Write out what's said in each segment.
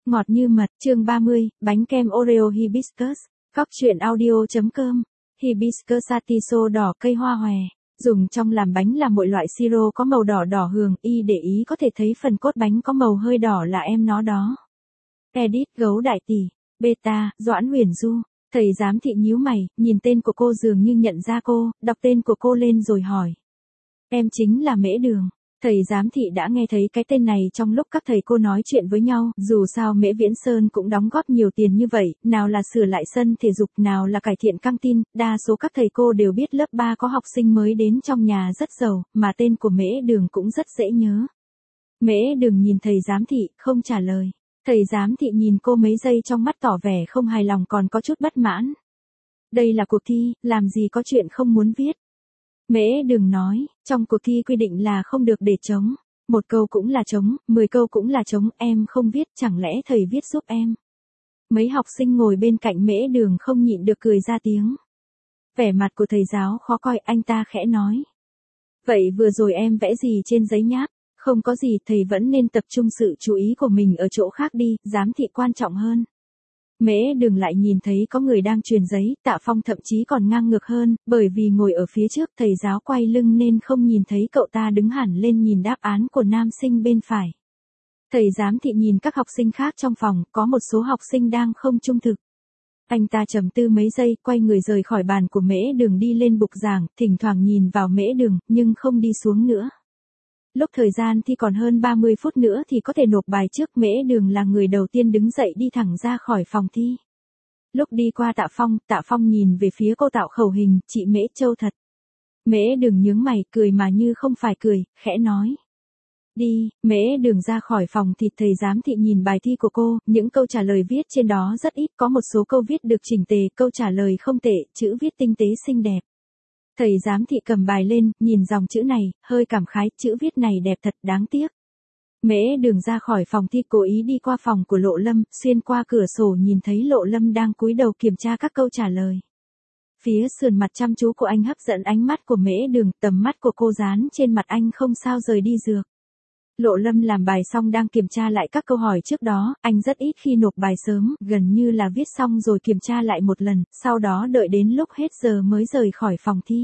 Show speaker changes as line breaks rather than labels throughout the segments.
Ngọt như mật, chương 30, bánh kem Oreo Hibiscus. Cóc truyện audio.com. Hibiscus atiso đỏ cây hoa hòe. Dùng trong làm bánh là mỗi loại siro có màu đỏ đỏ hường, y để ý có thể thấy phần cốt bánh có màu hơi đỏ là em nó đó. Edit gấu đại tỷ. Beta, Doãn Huyền Du. Thầy giám thị nhíu mày, nhìn tên của cô dường như nhận ra cô, đọc tên của cô lên rồi hỏi. Em chính là Mễ Đường. Thầy giám thị đã nghe thấy cái tên này trong lúc các thầy cô nói chuyện với nhau, dù sao Mễ Viễn Sơn cũng đóng góp nhiều tiền như vậy, nào là sửa lại sân thể dục, nào là cải thiện căng tin, đa số các thầy cô đều biết lớp 3 có học sinh mới đến trong nhà rất giàu, mà tên của Mễ Đường cũng rất dễ nhớ. Mễ Đường nhìn thầy giám thị, không trả lời. Thầy giám thị nhìn cô mấy giây trong mắt tỏ vẻ không hài lòng còn có chút bất mãn. Đây là cuộc thi, làm gì có chuyện không muốn viết. Mễ Đường nói, trong cuộc thi quy định là không được để trống. 1 câu cũng là trống, 10 câu cũng là trống, em không viết, chẳng lẽ thầy viết giúp em. Mấy học sinh ngồi bên cạnh Mễ Đường không nhịn được cười ra tiếng. Vẻ mặt của thầy giáo khó coi, anh ta khẽ nói. Vậy vừa rồi em vẽ gì trên giấy nháp? Không có gì, thầy vẫn nên tập trung sự chú ý của mình ở chỗ khác đi, giám thị quan trọng hơn. Mễ Đường lại nhìn thấy có người đang truyền giấy, Tạ Phong thậm chí còn ngang ngược hơn, bởi vì ngồi ở phía trước thầy giáo quay lưng nên không nhìn thấy cậu ta đứng hẳn lên nhìn đáp án của nam sinh bên phải. Thầy giám thị nhìn các học sinh khác trong phòng, có một số học sinh đang không trung thực. Anh ta trầm tư mấy giây, quay người rời khỏi bàn của Mễ Đường đi lên bục giảng, thỉnh thoảng nhìn vào Mễ Đường, nhưng không đi xuống nữa. Lúc thời gian thi còn hơn 30 phút nữa thì có thể nộp bài trước, Mễ Đường là người đầu tiên đứng dậy đi thẳng ra khỏi phòng thi. Lúc đi qua Tạ Phong nhìn về phía cô tạo khẩu hình, chị Mễ Châu thật. Mễ Đường nhướng mày, cười mà như không phải cười, khẽ nói. Đi, Mễ Đường ra khỏi phòng thì thầy giám thị nhìn bài thi của cô, những câu trả lời viết trên đó rất ít, có một số câu viết được chỉnh tề, câu trả lời không tệ, chữ viết tinh tế xinh đẹp. Thầy giám thị cầm bài lên, nhìn dòng chữ này, hơi cảm khái, chữ viết này đẹp thật, đáng tiếc. Mễ Đường ra khỏi phòng thi, cố ý đi qua phòng của Lộ Lâm, xuyên qua cửa sổ nhìn thấy Lộ Lâm đang cúi đầu kiểm tra các câu trả lời. Phía sườn mặt chăm chú của anh hấp dẫn ánh mắt của Mễ Đường, tầm mắt của cô dán trên mặt anh không sao rời đi dược. Lộ Lâm làm bài xong đang kiểm tra lại các câu hỏi trước đó, anh rất ít khi nộp bài sớm, gần như là viết xong rồi kiểm tra lại một lần, sau đó đợi đến lúc hết giờ mới rời khỏi phòng thi.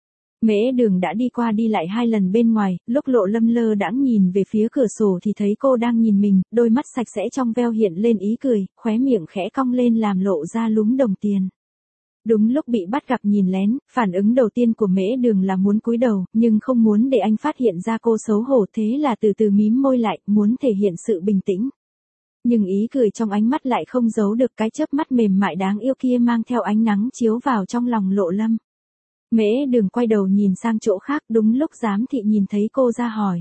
Mễ Đường đã đi qua đi lại 2 lần bên ngoài, lúc Lộ Lâm lơ đãng nhìn về phía cửa sổ thì thấy cô đang nhìn mình, đôi mắt sạch sẽ trong veo hiện lên ý cười, khóe miệng khẽ cong lên làm lộ ra lúm đồng tiền. Đúng lúc bị bắt gặp nhìn lén, phản ứng đầu tiên của Mễ Đường là muốn cúi đầu, nhưng không muốn để anh phát hiện ra cô xấu hổ, thế là từ từ mím môi lại, muốn thể hiện sự bình tĩnh. Nhưng ý cười trong ánh mắt lại không giấu được cái chớp mắt mềm mại đáng yêu kia mang theo ánh nắng chiếu vào trong lòng Lộ Lâm. Mễ Đường quay đầu nhìn sang chỗ khác, đúng lúc giám thị nhìn thấy cô ra hỏi.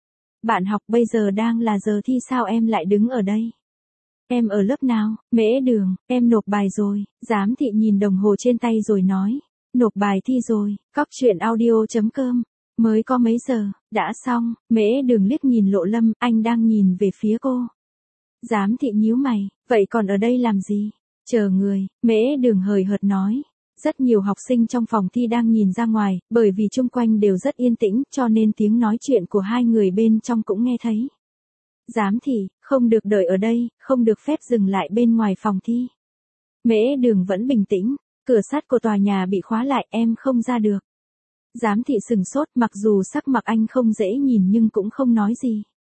Bạn học bây giờ đang là giờ thi sao em lại đứng ở đây? Em ở lớp nào? Mễ Đường, em nộp bài rồi. Giám thị nhìn đồng hồ trên tay rồi nói. Nộp bài thi rồi. Cóc truyện audio.com. Mới có mấy giờ, đã xong. Mễ Đường liếc nhìn Lộ Lâm, anh đang nhìn về phía cô. Giám thị nhíu mày, vậy còn ở đây làm gì? Chờ người. Mễ Đường hời hợt nói. Rất nhiều học sinh trong phòng thi đang nhìn ra ngoài, bởi vì chung quanh đều rất yên tĩnh, cho nên tiếng nói chuyện của hai người bên trong cũng nghe thấy. Giám thị, không được đợi ở đây, không được phép dừng lại bên ngoài phòng thi. Mễ Đường vẫn bình tĩnh, cửa sắt của tòa nhà bị khóa lại, em không ra được. Giám thị sừng sốt, mặc dù sắc mặt anh không dễ nhìn nhưng cũng không nói gì.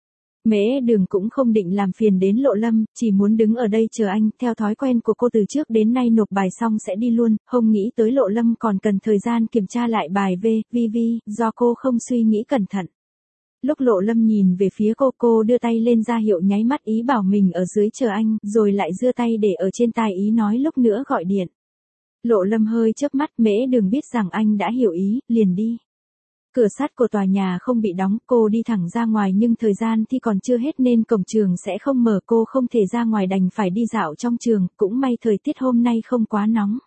Mễ Đường cũng không định làm phiền đến Lộ Lâm, chỉ muốn đứng ở đây chờ anh, theo thói quen của cô từ trước đến nay nộp bài xong sẽ đi luôn, không nghĩ tới Lộ Lâm còn cần thời gian kiểm tra lại bài VV, do cô không suy nghĩ cẩn thận. Lúc Lộ Lâm nhìn về phía cô đưa tay lên ra hiệu nháy mắt ý bảo mình ở dưới chờ anh, rồi lại giơ tay để ở trên tai ý nói lúc nữa gọi điện. Lộ Lâm hơi chớp mắt, Mễ Đường biết rằng anh đã hiểu ý, liền đi. Cửa sắt của tòa nhà không bị đóng, cô đi thẳng ra ngoài nhưng thời gian thì còn chưa hết nên cổng trường sẽ không mở, cô không thể ra ngoài đành phải đi dạo trong trường, cũng may thời tiết hôm nay không quá nóng.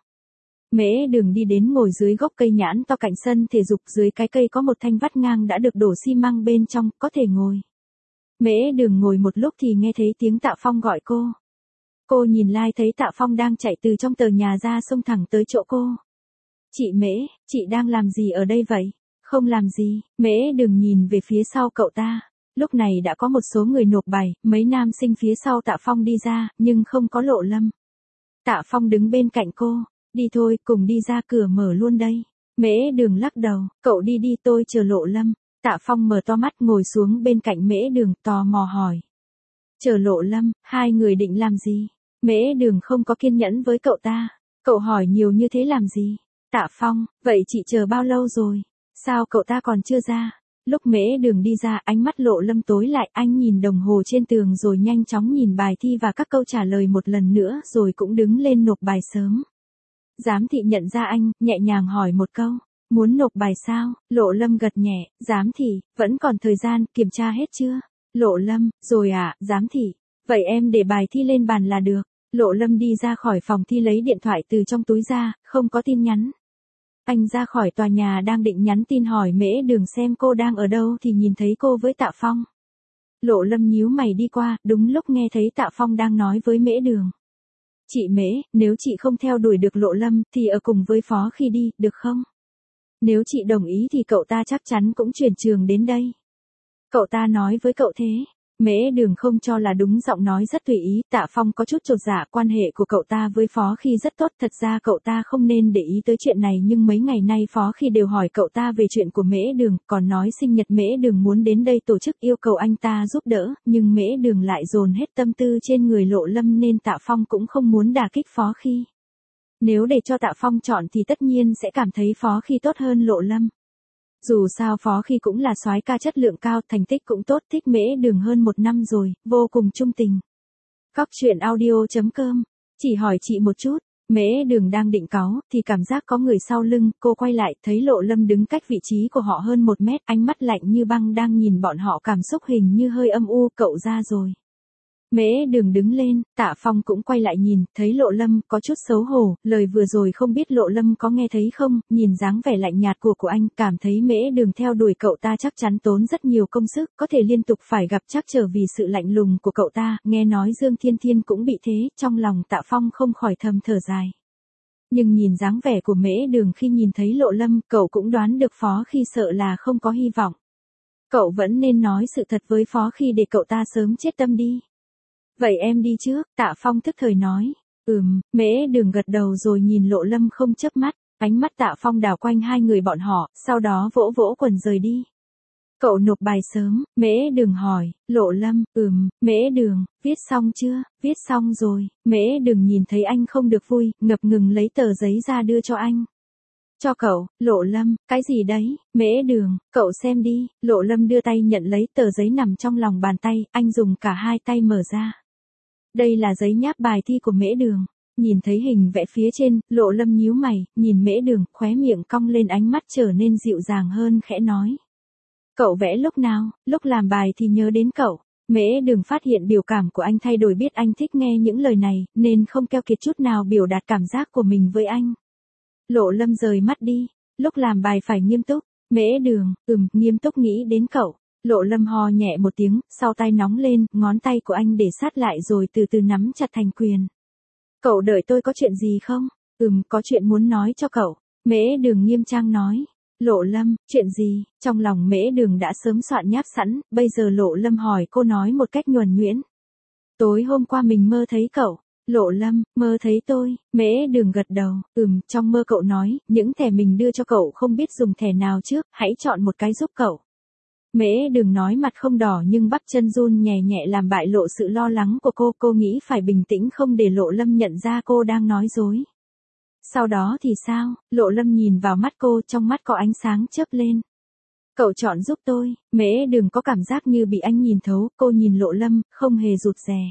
Mễ Đường đi đến ngồi dưới gốc cây nhãn to cạnh sân thể dục, dưới cái cây có một thanh vắt ngang đã được đổ xi măng bên trong, có thể ngồi. Mễ Đường ngồi một lúc thì nghe thấy tiếng Tạ Phong gọi cô. Cô nhìn lại thấy Tạ Phong đang chạy từ trong tờ nhà ra xông thẳng tới chỗ cô. Chị Mễ, chị đang làm gì ở đây vậy? Không làm gì. Mễ Đường nhìn về phía sau cậu ta. Lúc này đã có một số người nộp bài, mấy nam sinh phía sau Tạ Phong đi ra, nhưng không có Lộ Lâm. Tạ Phong đứng bên cạnh cô, đi thôi, cùng đi ra cửa mở luôn đây. Mễ Đường lắc đầu, cậu đi đi tôi chờ Lộ Lâm. Tạ Phong mở to mắt ngồi xuống bên cạnh Mễ Đường, tò mò hỏi. Chờ Lộ Lâm, hai người định làm gì? Mễ Đường không có kiên nhẫn với cậu ta. Cậu hỏi nhiều như thế làm gì? Tạ Phong, vậy chị chờ bao lâu rồi? Sao cậu ta còn chưa ra? Lúc Mễ Đường đi ra, ánh mắt Lộ Lâm tối lại, anh nhìn đồng hồ trên tường rồi nhanh chóng nhìn bài thi và các câu trả lời một lần nữa rồi cũng đứng lên nộp bài sớm. Giám thị nhận ra anh, nhẹ nhàng hỏi một câu. Muốn nộp bài sao? Lộ Lâm gật nhẹ, giám thị, vẫn còn thời gian, kiểm tra hết chưa? Lộ Lâm, rồi ạ, giám thị. Vậy em để bài thi lên bàn là được. Lộ Lâm đi ra khỏi phòng thi lấy điện thoại từ trong túi ra, không có tin nhắn. Anh ra khỏi tòa nhà đang định nhắn tin hỏi Mễ Đường xem cô đang ở đâu thì nhìn thấy cô với Tạ Phong. Lộ Lâm nhíu mày đi qua, đúng lúc nghe thấy Tạ Phong đang nói với Mễ Đường. Chị Mễ, nếu chị không theo đuổi được Lộ Lâm thì ở cùng với Phó khi đi, được không? Nếu chị đồng ý thì cậu ta chắc chắn cũng chuyển trường đến đây. Cậu ta nói với cậu thế. Mễ Đường không cho là đúng, giọng nói rất tùy ý. Tạ Phong có chút chột dạ, quan hệ của cậu ta với Phó Khi rất tốt, thật ra cậu ta không nên để ý tới chuyện này nhưng mấy ngày nay Phó Khi đều hỏi cậu ta về chuyện của Mễ Đường, còn nói sinh nhật Mễ Đường muốn đến đây tổ chức, yêu cầu anh ta giúp đỡ, nhưng Mễ Đường lại dồn hết tâm tư trên người Lộ Lâm nên Tạ Phong cũng không muốn đả kích Phó Khi. Nếu để cho Tạ Phong chọn thì tất nhiên sẽ cảm thấy Phó Khi tốt hơn Lộ Lâm. Dù sao Phó Khi cũng là soái ca chất lượng cao, thành tích cũng tốt, thích Mễ Đường hơn 1 năm rồi, vô cùng trung tình. Cóc truyện audio.com, chỉ hỏi chị một chút, Mễ Đường đang định cáu, thì cảm giác có người sau lưng, cô quay lại, thấy Lộ Lâm đứng cách vị trí của họ hơn 1 mét, ánh mắt lạnh như băng đang nhìn bọn họ, cảm xúc hình như hơi âm u, cậu ra rồi. Mễ Đường đứng lên, Tạ Phong cũng quay lại nhìn, thấy Lộ Lâm, có chút xấu hổ, lời vừa rồi không biết Lộ Lâm có nghe thấy không, nhìn dáng vẻ lạnh nhạt của anh, cảm thấy Mễ Đường theo đuổi cậu ta chắc chắn tốn rất nhiều công sức, có thể liên tục phải gặp trắc trở vì sự lạnh lùng của cậu ta, nghe nói Dương Thiên Thiên cũng bị thế, trong lòng Tạ Phong không khỏi thầm thở dài. Nhưng nhìn dáng vẻ của Mễ Đường khi nhìn thấy Lộ Lâm, cậu cũng đoán được Phó Khi sợ là không có hy vọng. Cậu vẫn nên nói sự thật với Phó Khi để cậu ta sớm chết tâm đi. Vậy em đi trước, Tạ Phong thức thời nói. Mễ Đường gật đầu rồi nhìn Lộ Lâm không chớp mắt, ánh mắt Tạ Phong đảo quanh hai người bọn họ, sau đó vỗ vỗ quần rời đi. Cậu nộp bài sớm, Mễ Đường hỏi, Lộ Lâm, Mễ Đường, viết xong chưa? Viết xong rồi, Mễ Đường nhìn thấy anh không được vui, ngập ngừng lấy tờ giấy ra đưa cho anh. Cho cậu, Lộ Lâm, cái gì đấy? Mễ Đường, cậu xem đi. Lộ Lâm đưa tay nhận lấy tờ giấy nằm trong lòng bàn tay, anh dùng cả hai tay mở ra. Đây là giấy nháp bài thi của Mễ Đường. Nhìn thấy hình vẽ phía trên, Lộ Lâm nhíu mày, nhìn Mễ Đường, khóe miệng cong lên, ánh mắt trở nên dịu dàng hơn, khẽ nói. Cậu vẽ lúc nào? Lúc làm bài thì nhớ đến cậu. Mễ Đường phát hiện biểu cảm của anh thay đổi, biết anh thích nghe những lời này, nên không keo kiệt chút nào biểu đạt cảm giác của mình với anh. Lộ Lâm rời mắt đi, lúc làm bài phải nghiêm túc. Mễ Đường, nghiêm túc nghĩ đến cậu. Lộ Lâm ho nhẹ một tiếng, sau tay nóng lên, ngón tay của anh để sát lại rồi từ từ nắm chặt thành quyền. Cậu đợi tôi có chuyện gì không? Có chuyện muốn nói cho cậu. Mễ Đường nghiêm trang nói. Lộ Lâm, chuyện gì? Trong lòng Mễ Đường đã sớm soạn nháp sẵn, bây giờ Lộ Lâm hỏi cô nói một cách nhuần nhuyễn. Tối hôm qua mình mơ thấy cậu. Lộ Lâm, mơ thấy tôi, Mễ Đường gật đầu, trong mơ cậu nói, những thẻ mình đưa cho cậu không biết dùng thẻ nào trước, hãy chọn một cái giúp cậu. Mễ Đường nói mặt không đỏ nhưng bắp chân run nhẹ nhẹ làm bại lộ sự lo lắng của cô nghĩ phải bình tĩnh không để Lộ Lâm nhận ra cô đang nói dối. Sau đó thì sao? Lộ Lâm nhìn vào mắt cô, trong mắt có ánh sáng chớp lên. Cậu chọn giúp tôi, Mễ Đường có cảm giác như bị anh nhìn thấu, cô nhìn Lộ Lâm, không hề rụt rè.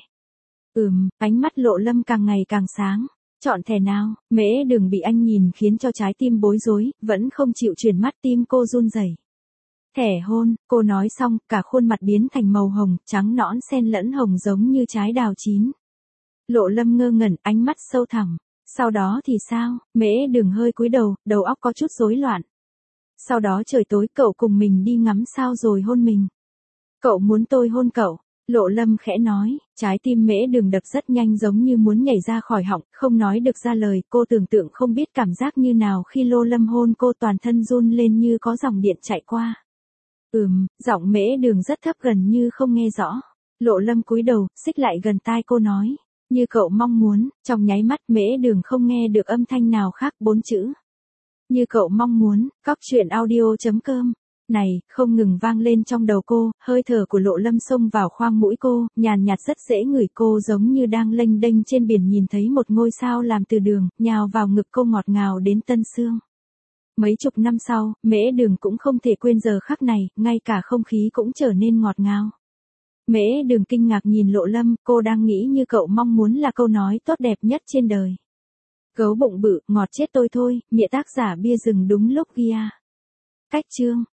Ánh mắt Lộ Lâm càng ngày càng sáng. Chọn thẻ nào? Mễ Đường bị anh nhìn khiến cho trái tim bối rối, vẫn không chịu chuyển mắt, tim cô run rẩy. Thẻ hôn, cô nói xong, cả khuôn mặt biến thành màu hồng, trắng nõn xen lẫn hồng giống như trái đào chín. Lộ Lâm ngơ ngẩn, ánh mắt sâu thẳm. Sau đó thì sao? Mễ Đường hơi cúi đầu, đầu óc có chút rối loạn. Sau đó trời tối, cậu cùng mình đi ngắm sao rồi hôn mình. Cậu muốn tôi hôn cậu? Lộ Lâm khẽ nói, trái tim Mễ Đường đập rất nhanh giống như muốn nhảy ra khỏi họng, không nói được ra lời, cô tưởng tượng không biết cảm giác như nào khi Lộ Lâm hôn cô, toàn thân run lên như có dòng điện chạy qua. Giọng Mễ Đường rất thấp gần như không nghe rõ. Lộ Lâm cúi đầu, xích lại gần tai cô nói. Như cậu mong muốn, trong nháy mắt Mễ Đường không nghe được âm thanh nào khác 4 chữ. Như cậu mong muốn, cóc truyện audio.com. Này, không ngừng vang lên trong đầu cô, hơi thở của Lộ Lâm xông vào khoang mũi cô, nhàn nhạt rất dễ ngửi cô giống như đang lênh đênh trên biển nhìn thấy một ngôi sao làm từ đường, nhào vào ngực cô ngọt ngào đến tân xương. Mấy chục năm sau, Mễ Đường cũng không thể quên giờ khắc này, ngay cả không khí cũng trở nên ngọt ngào. Mễ Đường kinh ngạc nhìn Lộ Lâm, cô đang nghĩ như cậu mong muốn là câu nói tốt đẹp nhất trên đời. Gấu bụng bự, ngọt chết tôi thôi, nghĩa tác giả bia rừng đúng lúc ghi. Cách chương